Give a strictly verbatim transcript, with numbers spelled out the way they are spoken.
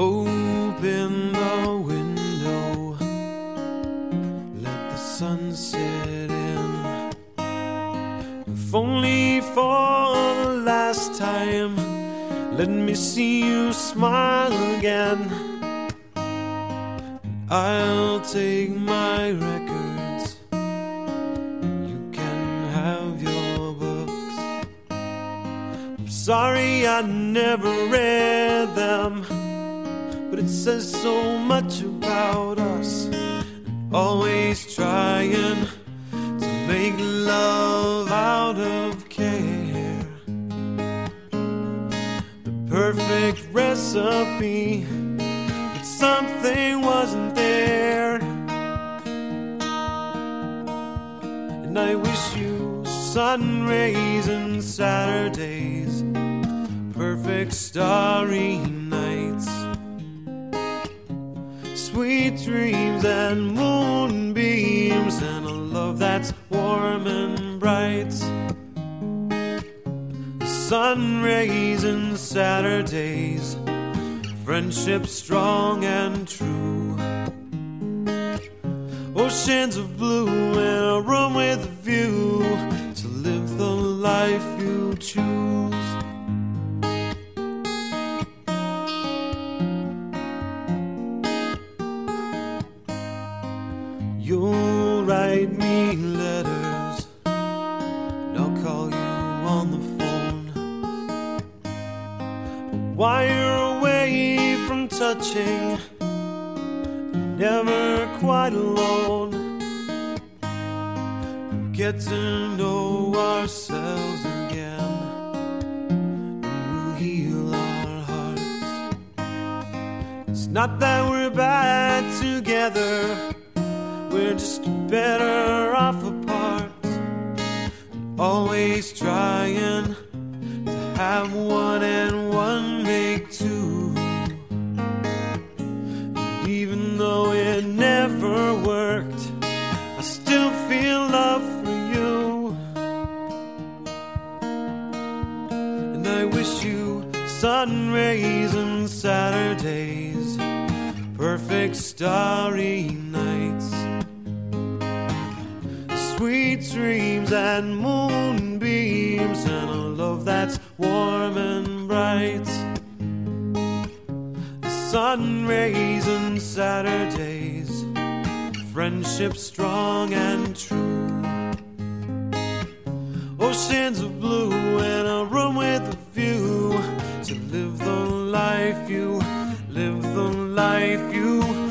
Open the window, let the sun set in. If only for the last time, let me see you smile again. I'll take my records, you can have your books. I'm sorry I never read them, but it says so much about us, and always trying to make love out of care. The perfect recipe, but something wasn't there. And I wish you sun rays and Saturdays, perfect starry nights, sweet dreams and moonbeams, and a love that's warm and bright. Sun rays and Saturdays, friendship strong and true. Oceans of blue and a room with a view to live the life you choose. You'll write me letters, and I'll call you on the phone. While you're away from touching, never quite alone, we'll get to know ourselves again, and we'll heal our hearts. It's not that we're bad together, we're just better off apart, always trying to have one and one make two. And even though it never worked, I still feel love for you. And I wish you sun rays and Saturdays, perfect starry nights, sweet dreams and moonbeams, and a love that's warm and bright. Sun rays and Saturdays, friendship strong and true. Oceans of blue and a room with a view to live the life you, live the life you